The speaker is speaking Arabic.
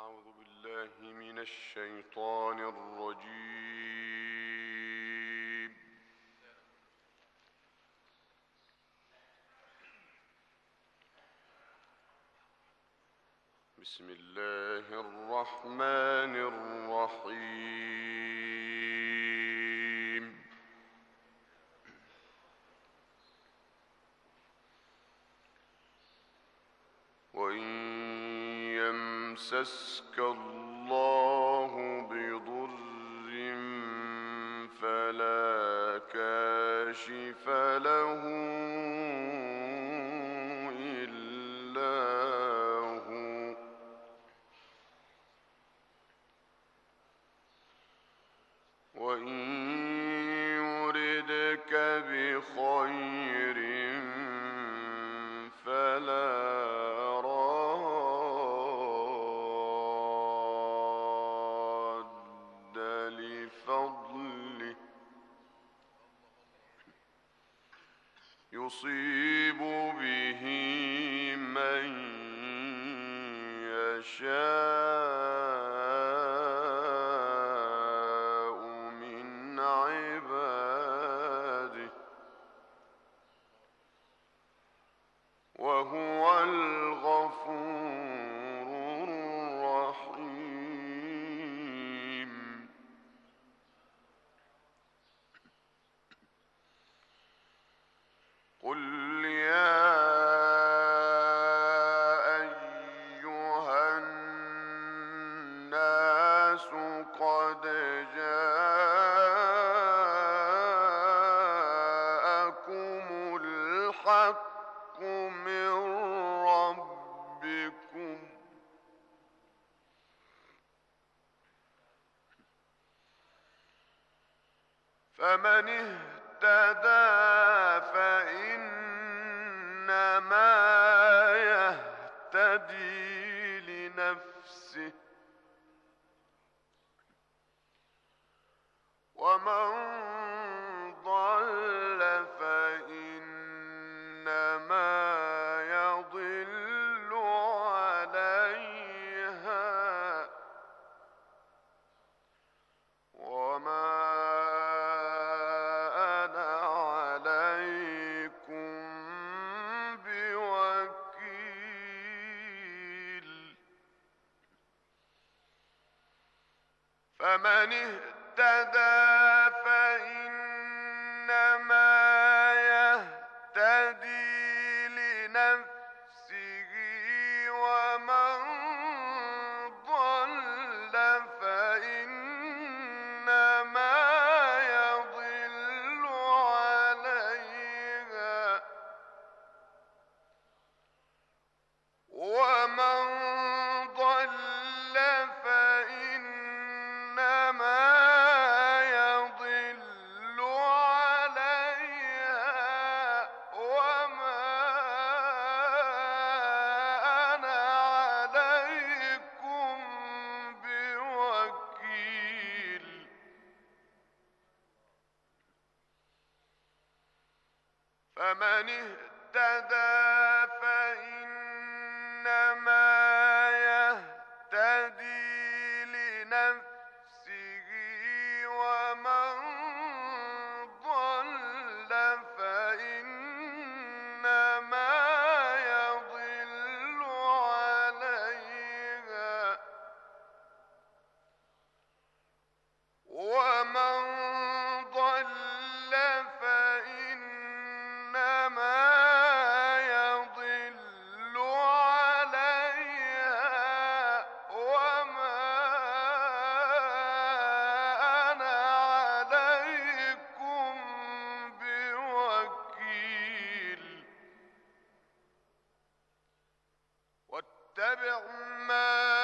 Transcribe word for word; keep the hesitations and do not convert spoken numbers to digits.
أعوذ بالله من الشيطان الرجيم. بسم الله الرحمن الرحيم. وإن يمسسك الله بضر فلا كاشف له إلا هو، وإن يردك بخير فلا راد لفضله، يصيب به من يشاء من عباده، وهو الغفور الرحيم. قل يا أيها الناس قد جاءكم الحق من ربكم، فمن اهتدى فإنما يهتدي لنفسه، ومن ضل فإنما يضل عليها، وما أنا عليكم بوكيل. فمن اهتدى فإنما يهتدي لنفسه، ومن ضل فإنما يضل عليها، ومن ضل فإنما يضل عليها، وما أنا عليكم بوكيل. فمن اهتدى فإنما يهتدي لنفسه، ومن ضل فإنما يضل عليها، ومن ضل فإنما يضل عليها، وما أنا عليكم بوكيل. واتبع ما